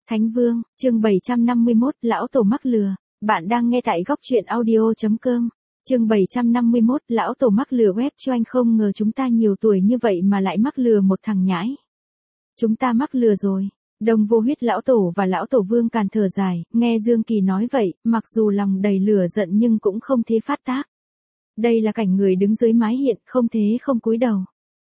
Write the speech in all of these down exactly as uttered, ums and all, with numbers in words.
Thánh Vương, chương bảy trăm năm mươi mốt, Lão Tổ mắc lừa. Bạn đang nghe tại góc truyện audio.com. Chương bảy trăm năm mươi mốt, Lão Tổ mắc lừa. Web Choanh không ngờ chúng ta nhiều tuổi như vậy mà lại mắc lừa một thằng nhãi. Chúng ta mắc lừa rồi. Đồng Vô Huyết Lão Tổ và Lão Tổ Vương Càn thở dài, nghe Dương Kỳ nói vậy, mặc dù lòng đầy lửa giận nhưng cũng không thế phát tác. Đây là cảnh người đứng dưới mái hiện, không thế không cúi đầu.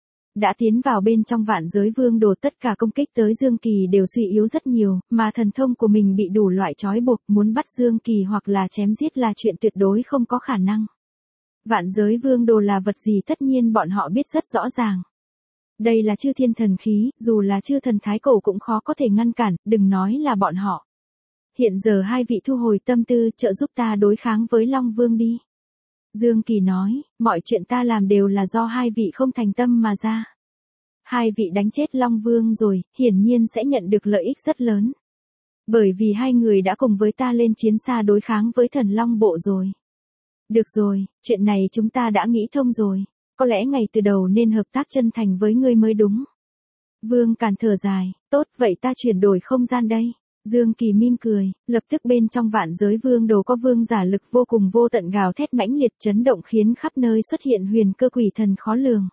Đã tiến vào bên trong Vạn Giới Vương Đồ, tất cả công kích tới Dương Kỳ đều suy yếu rất nhiều, mà thần thông của mình bị đủ loại trói buộc, muốn bắt Dương Kỳ hoặc là chém giết là chuyện tuyệt đối không có khả năng. Vạn Giới Vương Đồ là vật gì tất nhiên bọn họ biết rất rõ ràng. Đây là chư thiên thần khí, dù là chư thần thái cổ cũng khó có thể ngăn cản, đừng nói là bọn họ. Hiện giờ hai vị thu hồi tâm tư, trợ giúp ta đối kháng với Long Vương đi. Dương Kỳ nói, mọi chuyện ta làm đều là do hai vị không thành tâm mà ra. Hai vị đánh chết Long Vương rồi, hiển nhiên sẽ nhận được lợi ích rất lớn. Bởi vì hai người đã cùng với ta lên chiến xa đối kháng với thần Long Bộ rồi. Được rồi, chuyện này chúng ta đã nghĩ thông rồi. Có lẽ ngày từ đầu nên hợp tác chân thành với ngươi mới đúng. Vương Càn thở dài, tốt vậy ta chuyển đổi không gian đây. Dương Kỳ mỉm cười, lập tức bên trong Vạn Giới Vương Đồ có vương giả lực vô cùng vô tận gào thét mãnh liệt chấn động khiến khắp nơi xuất hiện huyền cơ quỷ thần khó lường.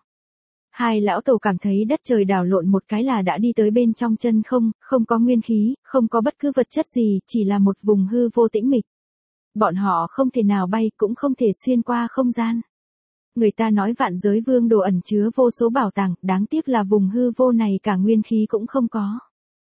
Hai lão tổ cảm thấy đất trời đảo lộn một cái là đã đi tới bên trong chân không, không có nguyên khí, không có bất cứ vật chất gì, chỉ là một vùng hư vô tĩnh mịch. Bọn họ không thể nào bay cũng không thể xuyên qua không gian. Người ta nói Vạn Giới Vương Đồ ẩn chứa vô số bảo tàng, đáng tiếc là vùng hư vô này cả nguyên khí cũng không có.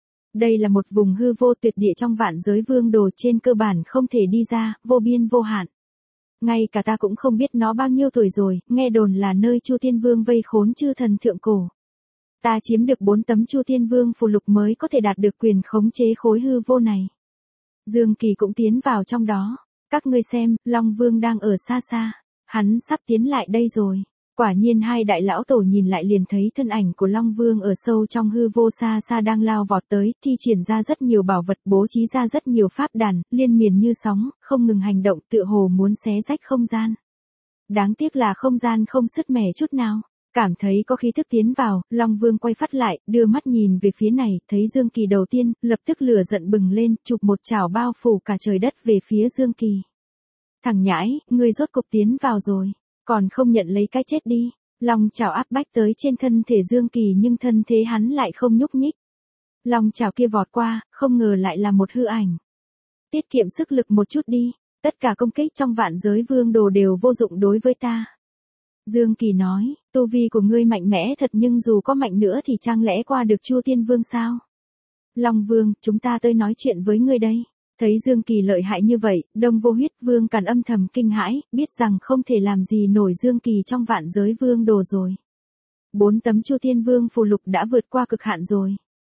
Đây là một vùng hư vô tuyệt địa trong Vạn Giới Vương Đồ, trên cơ bản không thể đi ra, vô biên vô hạn. Ngay cả ta cũng không biết nó bao nhiêu tuổi rồi, nghe đồn là nơi Chu Thiên Vương vây khốn chư thần thượng cổ. Ta chiếm được bốn tấm Chu Thiên Vương phù lục mới có thể đạt được quyền khống chế khối hư vô này. Dương Kỳ cũng tiến vào trong đó. Các ngươi xem, Long Vương đang ở xa xa. Hắn sắp tiến lại đây rồi. Quả nhiên hai đại lão tổ nhìn lại liền thấy thân ảnh của Long Vương ở sâu trong hư vô xa xa đang lao vọt tới, thi triển ra rất nhiều bảo vật, bố trí ra rất nhiều pháp đàn, liên miền như sóng, không ngừng hành động, tựa hồ muốn xé rách không gian. Đáng tiếc là không gian không sứt mẻ chút nào. Cảm thấy có khí thức tiến vào, Long Vương quay phát lại, đưa mắt nhìn về phía này, thấy Dương Kỳ đầu tiên, lập tức lửa giận bừng lên, chụp một chảo bao phủ cả trời đất về phía Dương Kỳ. Thằng nhãi, ngươi rốt cục tiến vào rồi. Còn không nhận lấy cái chết đi. Long chảo áp bách tới trên thân thể Dương Kỳ nhưng thân thế hắn lại không nhúc nhích. Long chảo kia vọt qua, không ngờ lại là một hư ảnh. Tiết kiệm sức lực một chút đi, tất cả công kích trong Vạn Giới Vương Đồ đều vô dụng đối với ta. Dương Kỳ nói, tu vi của ngươi mạnh mẽ thật nhưng dù có mạnh nữa thì chẳng lẽ qua được Chu Thiên Vương sao? Long Vương, chúng ta tới nói chuyện với ngươi đây. Thấy Dương Kỳ lợi hại như vậy, Đông Vô Huyết Vương Càn âm thầm kinh hãi, biết rằng không thể làm gì nổi Dương Kỳ trong Vạn Giới Vương Đồ rồi. Bốn tấm Chu Thiên Vương phù lục đã vượt qua cực hạn rồi.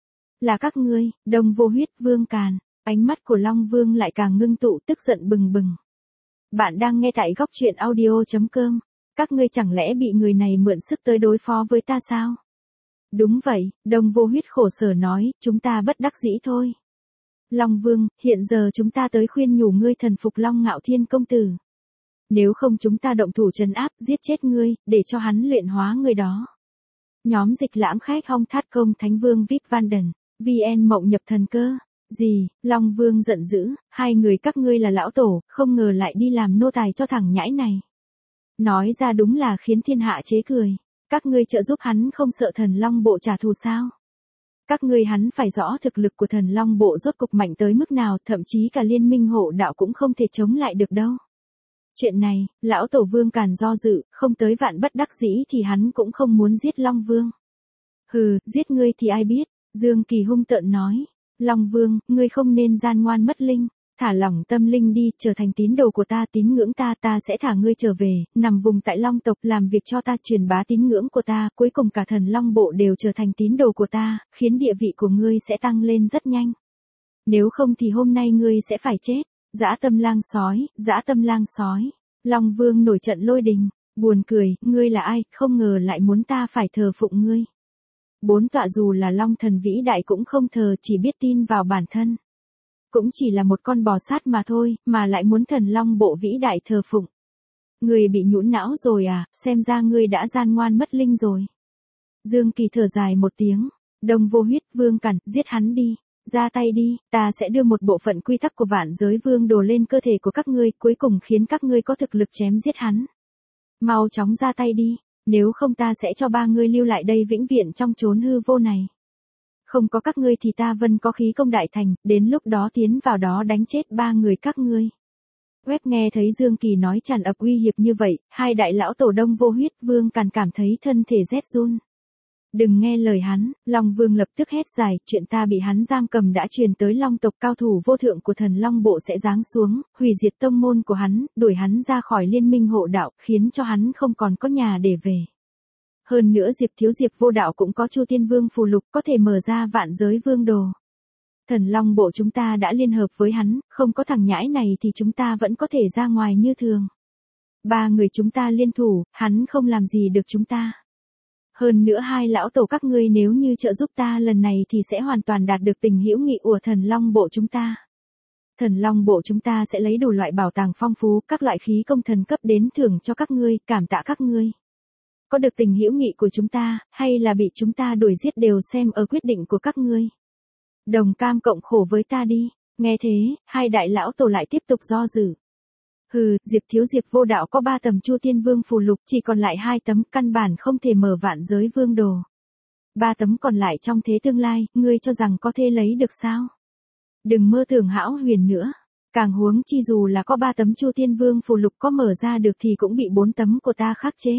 Là các ngươi, Đông Vô Huyết Vương Càn, ánh mắt của Long Vương lại càng ngưng tụ, tức giận bừng bừng. Bạn đang nghe tại góc truyện audio.com, các ngươi chẳng lẽ bị người này mượn sức tới đối phó với ta sao? Đúng vậy, Đông Vô Huyết khổ sở nói, chúng ta bất đắc dĩ thôi. Long Vương, hiện giờ chúng ta tới khuyên nhủ ngươi thần phục Long Ngạo Thiên công tử. Nếu không chúng ta động thủ trấn áp, giết chết ngươi, để cho hắn luyện hóa người đó. Nhóm dịch lãm khách hong thát công Thánh Vương vê i pê Vanden, vê en mộng nhập thần cơ. Gì, Long Vương giận dữ, hai người các ngươi là lão tổ, không ngờ lại đi làm nô tài cho thằng nhãi này. Nói ra đúng là khiến thiên hạ chế cười. Các ngươi trợ giúp hắn không sợ thần Long Bộ trả thù sao? Các ngươi hắn phải rõ thực lực của thần Long Bộ rốt cục mạnh tới mức nào, thậm chí cả liên minh hộ đạo cũng không thể chống lại được đâu. Chuyện này, lão tổ Vương Càn do dự, không tới vạn bất đắc dĩ thì hắn cũng không muốn giết Long Vương. Hừ, giết ngươi thì ai biết, Dương Kỳ hung tợn nói. Long Vương, ngươi không nên gian ngoan mất linh, thả lỏng tâm linh đi, trở thành tín đồ của ta, tín ngưỡng ta, ta sẽ thả ngươi trở về, nằm vùng tại Long tộc, làm việc cho ta, truyền bá tín ngưỡng của ta, cuối cùng cả thần Long Bộ đều trở thành tín đồ của ta, khiến địa vị của ngươi sẽ tăng lên rất nhanh. Nếu không thì hôm nay ngươi sẽ phải chết. Dã tâm lang sói, dã tâm lang sói. Long Vương nổi trận lôi đình, buồn cười, ngươi là ai, không ngờ lại muốn ta phải thờ phụng ngươi. Bốn tọa dù là Long thần vĩ đại cũng không thờ, chỉ biết tin vào bản thân. Cũng chỉ là một con bò sát mà thôi, mà lại muốn thần Long Bộ vĩ đại thờ phụng. Ngươi bị nhũn não rồi à, xem ra ngươi đã gian ngoan mất linh rồi. Dương Kỳ thở dài một tiếng, Đông Vô Huyết Vương Càn, giết hắn đi. Ra tay đi, ta sẽ đưa một bộ phận quy tắc của vạn giới vương đồ lên cơ thể của các ngươi, cuối cùng khiến các ngươi có thực lực chém giết hắn. Mau chóng ra tay đi, nếu không ta sẽ cho ba ngươi lưu lại đây vĩnh viễn trong chốn hư vô này. Không có các ngươi thì ta vân có khí công đại thành, đến lúc đó tiến vào đó đánh chết ba người các ngươi. Web nghe thấy Dương Kỳ nói tràn ập uy hiếp như vậy, hai đại lão tổ Đông Vô Huyết Vương Càn cảm thấy thân thể rét run. Đừng nghe lời hắn, Long Vương lập tức hét dài, chuyện ta bị hắn giam cầm đã truyền tới Long tộc, cao thủ vô thượng của Thần Long Bộ sẽ giáng xuống, hủy diệt tông môn của hắn, đuổi hắn ra khỏi liên minh hộ đạo, khiến cho hắn không còn có nhà để về. Hơn nữa Diệp thiếu Diệp vô đạo cũng có Chu Tiên Vương phù lục có thể mở ra vạn giới vương đồ. Thần Long Bộ chúng ta đã liên hợp với hắn, không có thằng nhãi này thì chúng ta vẫn có thể ra ngoài như thường. Ba người chúng ta liên thủ, hắn không làm gì được chúng ta. Hơn nữa hai lão tổ các ngươi nếu như trợ giúp ta lần này thì sẽ hoàn toàn đạt được tình hữu nghị của Thần Long Bộ chúng ta. Thần Long Bộ chúng ta sẽ lấy đủ loại bảo tàng phong phú, các loại khí công thần cấp đến thưởng cho các ngươi, cảm tạ các ngươi. Có được tình hữu nghị của chúng ta, hay là bị chúng ta đuổi giết đều xem ở quyết định của các ngươi. Đồng cam cộng khổ với ta đi. Nghe thế, hai đại lão tổ lại tiếp tục do dự. Hừ, Diệp thiếu Diệp vô đạo có ba tấm Chu Tiên Vương phù lục, chỉ còn lại hai tấm, căn bản không thể mở vạn giới vương đồ. Ba tấm còn lại trong thế tương lai, ngươi cho rằng có thể lấy được sao? Đừng mơ tưởng hão huyền nữa. Càng huống chi dù là có ba tấm Chu Tiên Vương phù lục có mở ra được thì cũng bị bốn tấm của ta khắc chế.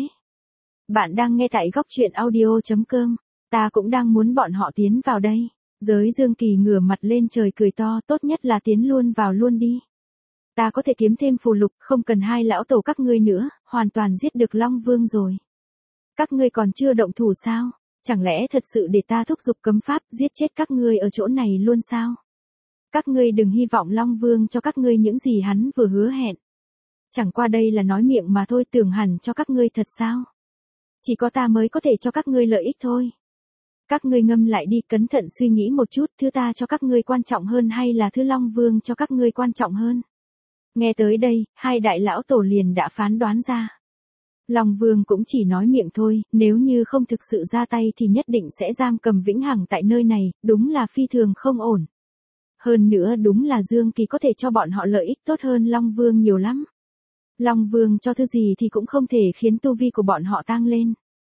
Bạn đang nghe tại góc truyện audio chấm com. Ta cũng đang muốn bọn họ tiến vào đây. Giới Dương Kỳ ngửa mặt lên trời cười to, tốt nhất là tiến luôn vào luôn đi. Ta có thể kiếm thêm phù lục, không cần hai lão tổ các ngươi nữa, hoàn toàn giết được Long Vương rồi. Các ngươi còn chưa động thủ sao? Chẳng lẽ thật sự để ta thúc giục cấm pháp giết chết các ngươi ở chỗ này luôn sao? Các ngươi đừng hy vọng Long Vương cho các ngươi những gì hắn vừa hứa hẹn. Chẳng qua đây là nói miệng mà thôi, tưởng hẳn cho các ngươi thật sao? Chỉ có ta mới có thể cho các ngươi lợi ích thôi. Các ngươi ngâm lại đi, cẩn thận suy nghĩ một chút, thứ ta cho các ngươi quan trọng hơn hay là thứ Long Vương cho các ngươi quan trọng hơn? Nghe tới đây, hai đại lão tổ liền đã phán đoán ra. Long Vương cũng chỉ nói miệng thôi, nếu như không thực sự ra tay thì nhất định sẽ giam cầm vĩnh hằng tại nơi này, đúng là phi thường không ổn. Hơn nữa đúng là Dương Kỳ có thể cho bọn họ lợi ích tốt hơn Long Vương nhiều lắm. Long Vương cho thứ gì thì cũng không thể khiến tu vi của bọn họ tăng lên.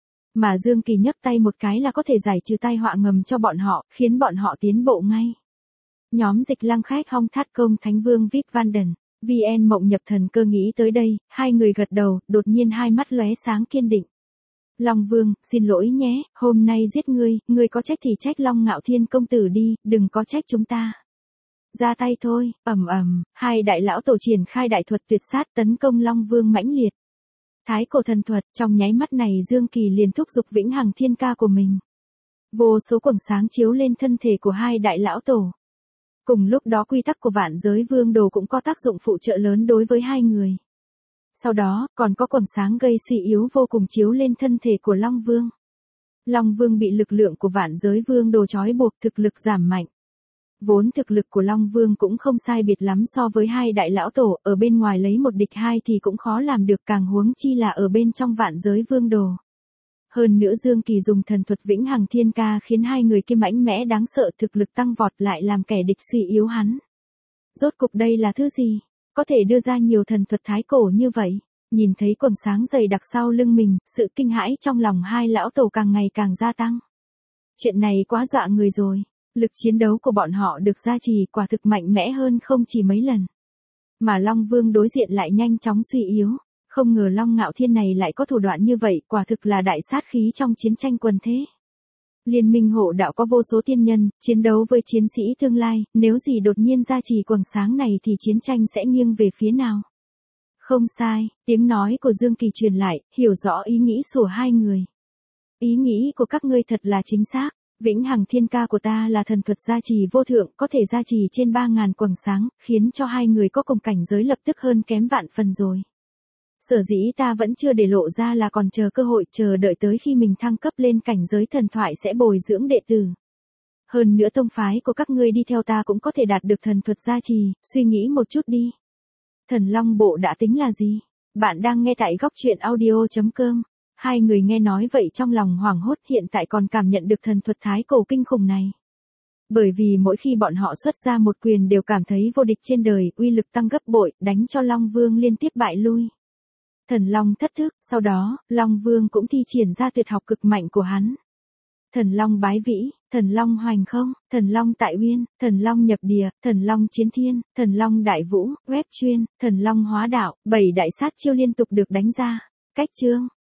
Mà Dương Kỳ nhấp tay một cái là có thể giải trừ tai họa ngầm cho bọn họ, khiến bọn họ tiến bộ ngay. Nhóm dịch lăng khách Hong Thát Công Thánh Vương vê i pê Vanden, vê en Mộng Nhập Thần Cơ nghĩ tới đây, hai người gật đầu, đột nhiên hai mắt lóe sáng kiên định. Long Vương, xin lỗi nhé, hôm nay giết ngươi, ngươi có trách thì trách Long Ngạo Thiên công tử đi, đừng có trách chúng ta. Ra tay thôi, ầm ầm, hai đại lão tổ triển khai đại thuật tuyệt sát tấn công Long Vương mãnh liệt. Thái cổ thần thuật, trong nháy mắt này Dương Kỳ liền thúc giục vĩnh hằng thiên ca của mình. Vô số quầng sáng chiếu lên thân thể của hai đại lão tổ. Cùng lúc đó quy tắc của vạn giới vương đồ cũng có tác dụng phụ trợ lớn đối với hai người. Sau đó, còn có quầng sáng gây suy yếu vô cùng chiếu lên thân thể của Long Vương. Long Vương bị lực lượng của vạn giới vương đồ trói buộc, thực lực giảm mạnh. Vốn thực lực của Long Vương cũng không sai biệt lắm so với hai đại lão tổ, ở bên ngoài lấy một địch hai thì cũng khó làm được, càng huống chi là ở bên trong vạn giới vương đồ. Hơn nữa Dương Kỳ dùng thần thuật vĩnh hằng thiên ca khiến hai người kia mạnh mẽ đáng sợ, thực lực tăng vọt lại làm kẻ địch suy yếu hắn. Rốt cục đây là thứ gì? Có thể đưa ra nhiều thần thuật thái cổ như vậy. Nhìn thấy quầng sáng dày đặc sau lưng mình, sự kinh hãi trong lòng hai lão tổ càng ngày càng gia tăng. Chuyện này quá dọa người rồi. Lực chiến đấu của bọn họ được gia trì quả thực mạnh mẽ hơn không chỉ mấy lần. Mà Long Vương đối diện lại nhanh chóng suy yếu. Không ngờ Long Ngạo Thiên này lại có thủ đoạn như vậy, quả thực là đại sát khí trong chiến tranh quần thế. Liên minh hộ đạo có vô số tiên nhân, chiến đấu với chiến sĩ tương lai, nếu gì đột nhiên gia trì quầng sáng này thì chiến tranh sẽ nghiêng về phía nào? Không sai, tiếng nói của Dương Kỳ truyền lại, hiểu rõ ý nghĩ của hai người. Ý nghĩ của các ngươi thật là chính xác. Vĩnh hằng thiên ca của ta là thần thuật gia trì vô thượng, có thể gia trì trên ba ngàn quầng sáng, khiến cho hai người có cùng cảnh giới lập tức hơn kém vạn phần rồi. Sở dĩ ta vẫn chưa để lộ ra là còn chờ cơ hội, chờ đợi tới khi mình thăng cấp lên cảnh giới thần thoại sẽ bồi dưỡng đệ tử. Hơn nữa tông phái của các ngươi đi theo ta cũng có thể đạt được thần thuật gia trì, suy nghĩ một chút đi. Thần Long Bộ đã tính là gì? Bạn đang nghe tại góc truyện audio chấm com. Hai người nghe nói vậy trong lòng hoảng hốt, hiện tại còn cảm nhận được thần thuật thái cổ kinh khủng này. Bởi vì mỗi khi bọn họ xuất ra một quyền đều cảm thấy vô địch trên đời, uy lực tăng gấp bội, đánh cho Long Vương liên tiếp bại lui. Thần Long thất thức, sau đó, Long Vương cũng thi triển ra tuyệt học cực mạnh của hắn. Thần Long bái vĩ, Thần Long hoành không, Thần Long tại uyên, Thần Long nhập địa, Thần Long chiến thiên, Thần Long đại vũ, web chuyên, Thần Long hóa đạo, bảy đại sát chiêu liên tục được đánh ra. Cách chương